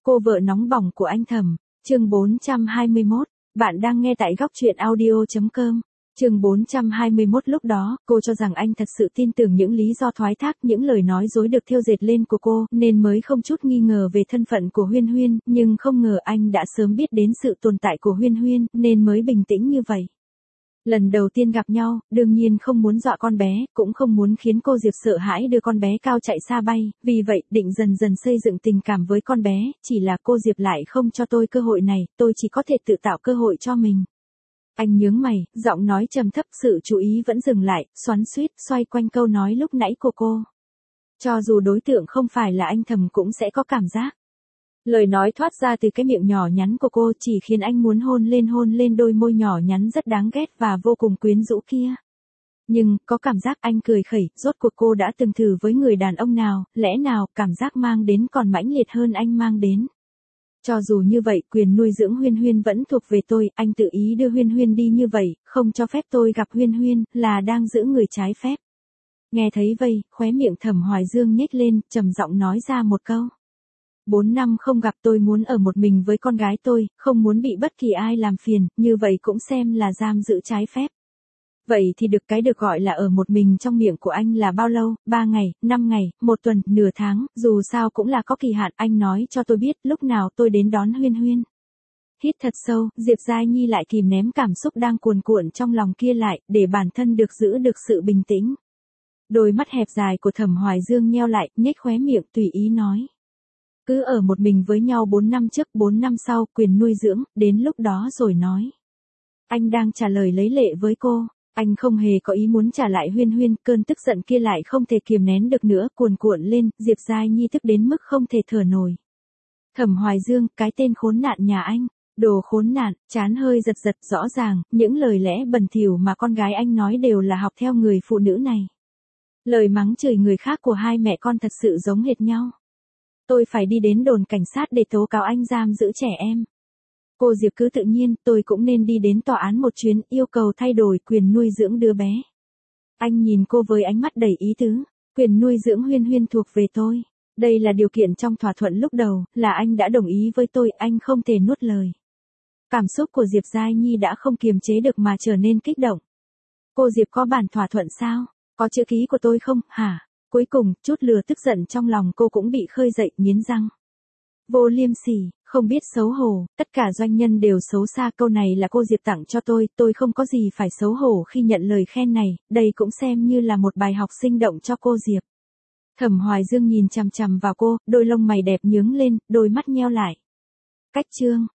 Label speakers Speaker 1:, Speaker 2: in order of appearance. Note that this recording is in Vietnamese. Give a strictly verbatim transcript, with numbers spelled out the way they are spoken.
Speaker 1: Cô vợ nóng bỏng của anh Thẩm, chương bốn trăm hai mươi mốt, bạn đang nghe tại góc truyện audio.com. Chương bốn trăm hai mươi mốt lúc đó, cô cho rằng anh thật sự tin tưởng những lý do thoái thác, những lời nói dối được thêu dệt lên của cô, nên mới không chút nghi ngờ về thân phận của Huyên Huyên, nhưng không ngờ anh đã sớm biết đến sự tồn tại của Huyên Huyên, nên mới bình tĩnh như vậy. Lần đầu tiên gặp nhau, đương nhiên không muốn dọa con bé, cũng không muốn khiến cô Diệp sợ hãi đưa con bé cao chạy xa bay, vì vậy định dần dần xây dựng tình cảm với con bé, chỉ là cô Diệp lại không cho tôi cơ hội này, tôi chỉ có thể tự tạo cơ hội cho mình. Anh nhướng mày, giọng nói trầm thấp, sự chú ý vẫn dừng lại, xoắn xuýt, xoay quanh câu nói lúc nãy của cô. Cho dù đối tượng không phải là anh Thẩm cũng sẽ có cảm giác. Lời nói thoát ra từ cái miệng nhỏ nhắn của cô chỉ khiến anh muốn hôn lên hôn lên đôi môi nhỏ nhắn rất đáng ghét và vô cùng quyến rũ kia. Nhưng, có cảm giác anh cười khẩy, rốt cuộc cô đã từng thử với người đàn ông nào, lẽ nào cảm giác mang đến còn mãnh liệt hơn anh mang đến. Cho dù như vậy, quyền nuôi dưỡng Huyên Huyên vẫn thuộc về tôi, anh tự ý đưa Huyên Huyên đi như vậy, không cho phép tôi gặp Huyên Huyên, là đang giữ người trái phép. Nghe thấy vây, khóe miệng Thẩm Hoài Dương nhếch lên, trầm giọng nói ra một câu. Bốn năm không gặp, tôi muốn ở một mình với con gái tôi, không muốn bị bất kỳ ai làm phiền, như vậy cũng xem là giam giữ trái phép. Vậy thì được, cái được gọi là ở một mình trong miệng của anh là bao lâu, ba ngày, năm ngày, một tuần, nửa tháng, dù sao cũng là có kỳ hạn, anh nói cho tôi biết lúc nào tôi đến đón Huyên Huyên. Hít thật sâu, Diệp Giai Nhi lại kìm ném cảm xúc đang cuồn cuộn trong lòng kia lại, để bản thân được giữ được sự bình tĩnh. Đôi mắt hẹp dài của Thẩm Hoài Dương nheo lại, nhếch khóe miệng tùy ý nói. Cứ ở một mình với nhau bốn năm trước, bốn năm sau, quyền nuôi dưỡng, đến lúc đó rồi nói. Anh đang trả lời lấy lệ với cô, anh không hề có ý muốn trả lại Huyên Huyên, cơn tức giận kia lại không thể kiềm nén được nữa, cuồn cuộn lên, Diệp Giai Nhi tức đến mức không thể thở nổi. Thẩm Hoài Dương, cái tên khốn nạn nhà anh, đồ khốn nạn, chán hơi giật giật, rõ ràng, những lời lẽ bẩn thỉu mà con gái anh nói đều là học theo người phụ nữ này. Lời mắng chửi người khác của hai mẹ con thật sự giống hệt nhau. Tôi phải đi đến đồn cảnh sát để tố cáo anh giam giữ trẻ em. Cô Diệp cứ tự nhiên, tôi cũng nên đi đến tòa án một chuyến, yêu cầu thay đổi quyền nuôi dưỡng đứa bé. Anh nhìn cô với ánh mắt đầy ý tứ, quyền nuôi dưỡng Huyên Huyên thuộc về tôi. Đây là điều kiện trong thỏa thuận lúc đầu, là anh đã đồng ý với tôi, anh không thể nuốt lời. Cảm xúc của Diệp Giai Nhi đã không kiềm chế được mà trở nên kích động. Cô Diệp có bản thỏa thuận sao? Có chữ ký của tôi không, hả? Cuối cùng, chút lừa tức giận trong lòng cô cũng bị khơi dậy, nghiến răng. Vô liêm sỉ, không biết xấu hổ, tất cả doanh nhân đều xấu xa, câu này là cô Diệp tặng cho tôi, tôi không có gì phải xấu hổ khi nhận lời khen này, đây cũng xem như là một bài học sinh động cho cô Diệp. Thẩm Hoài Dương nhìn chằm chằm vào cô, đôi lông mày đẹp nhướng lên, đôi mắt nheo lại. Cách chương,